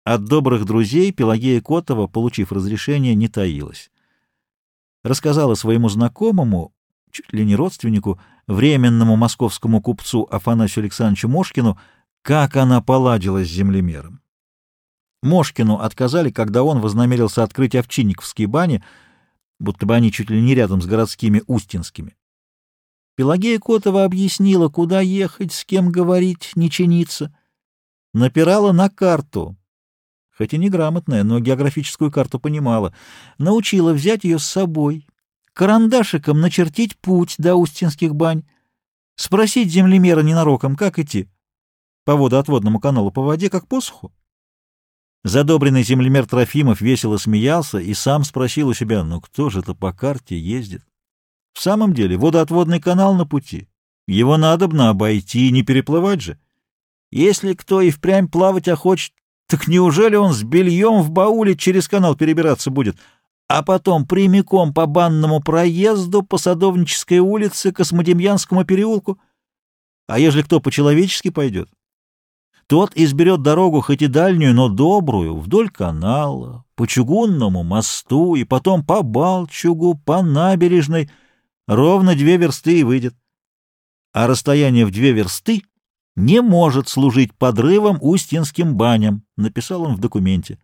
От добрых друзей Пелагея Котова, получив разрешение, не таилась. Рассказала своему знакомому, чуть ли не родственнику, временному московскому купцу Афанасию Александровичу Мошкину, как она поладила с землемером. Мошкину отказали, когда он вознамерился открыть овчинниковские бани, будто бы они чуть ли не рядом с городскими Устинскими. Пелагея Котова объяснила, куда ехать, с кем говорить, не чиниться. Напирала на карту, хоть и неграмотная, но географическую карту понимала. Научила взять ее с собой, карандашиком начертить путь до Устинских бань, спросить землемера ненароком, как идти, по водоотводному каналу по воде, как по суху. Задобренный землемер Трофимов весело смеялся и сам спросил у себя, ну кто же это по карте ездит? В самом деле, водоотводный канал на пути. Его надобно обойти, не переплывать же. Если кто и впрямь плавать охочет, так неужели он с бельем в бауле через канал перебираться будет, а потом прямиком по банному проезду, по Садовнической улице, Космодемьянскому переулку? А ежели кто по-человечески пойдет? Тот изберет дорогу хоть и дальнюю, но добрую, вдоль канала, по чугунному мосту и потом по Балчугу, по набережной, ровно 2 версты и выйдет. А расстояние в 2 версты не может служить подрывом Устинским баням, написал он в документе.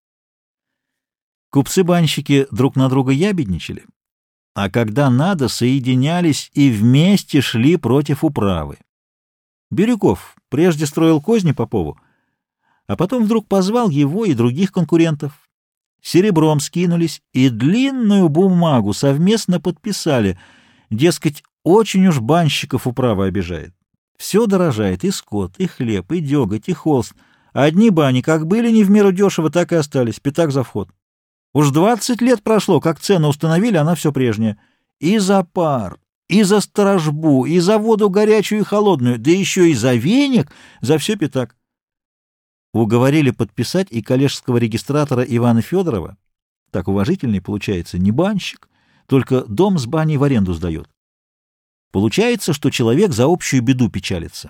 Купцы-банщики друг на друга ябедничали, а когда надо, соединялись и вместе шли против управы. Бирюков прежде строил козни Попову, а потом вдруг позвал его и других конкурентов. Серебром скинулись и длинную бумагу совместно подписали, дескать, очень уж банщиков управа обижает. Все дорожает, и скот, и хлеб, и деготь, и холст. Одни бани как были не в меру дешево, так и остались, пятак за вход. Уж 20 лет прошло, как цену установили, она все прежняя. И за пар, и за сторожбу, и за воду горячую и холодную, да еще и за веник, за все пятак. Уговорили подписать и коллежского регистратора Ивана Федорова, так уважительный получается, не банщик, только дом с баней в аренду сдает. Получается, что человек за общую беду печалится.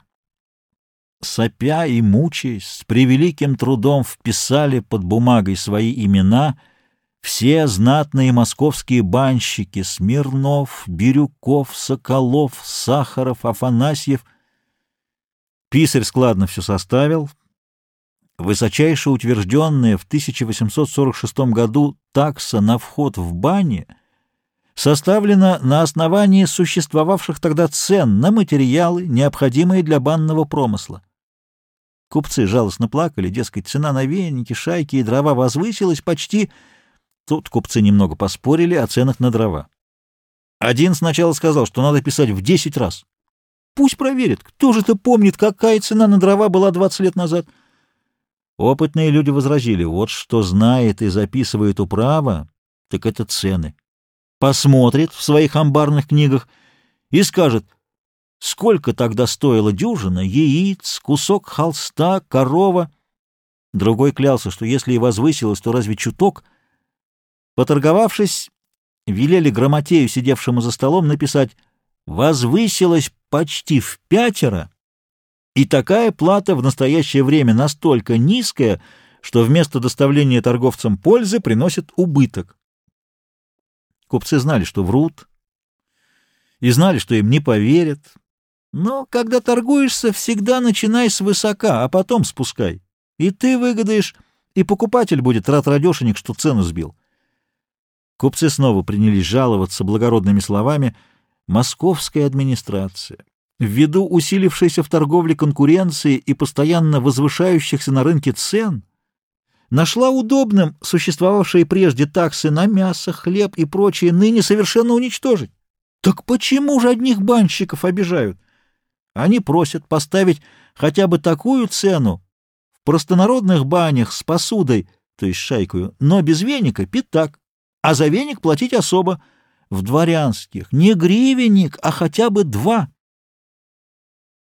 Сопя и мучаясь, с превеликим трудом вписали под бумагой свои имена все знатные московские банщики: Смирнов, Бирюков, Соколов, Сахаров, Афанасьев. Писарь складно все составил. Высочайше утвержденная в 1846 году такса на вход в бани составлена на основании существовавших тогда цен на материалы, необходимые для банного промысла. Купцы жалостно плакали, дескать, цена на веники, шайки и дрова возвысилась почти. Тут купцы немного поспорили о ценах на дрова. Один сначала сказал, что надо писать в 10 раз. Пусть проверит, кто же-то помнит, какая цена на дрова была 20 лет назад. Опытные люди возразили, вот что знает и записывает управа, так это цены. Посмотрит в своих амбарных книгах и скажет, сколько тогда стоила дюжина яиц, кусок холста, корова. Другой клялся, что если и возвысилось, то разве чуток. Поторговавшись, велели грамотею, сидевшему за столом, написать «возвысилось почти в 5, и такая плата в настоящее время настолько низкая, что вместо доставления торговцам пользы приносит убыток». Купцы знали, что врут, и знали, что им не поверят. Но когда торгуешься, всегда начинай свысока, а потом спускай. И ты выгодаешь, и покупатель будет рад радешенек, что цену сбил. Купцы снова принялись жаловаться благородными словами. Московская администрация, ввиду усилившейся в торговле конкуренции и постоянно возвышающихся на рынке цен, нашла удобным существовавшие прежде таксы на мясо, хлеб и прочее ныне совершенно уничтожить. Так почему же одних банщиков обижают? Они просят поставить хотя бы такую цену в простонародных банях с посудой, то есть шайкою, но без веника пятак, а за веник платить особо. В дворянских не гривенник, а хотя бы 2.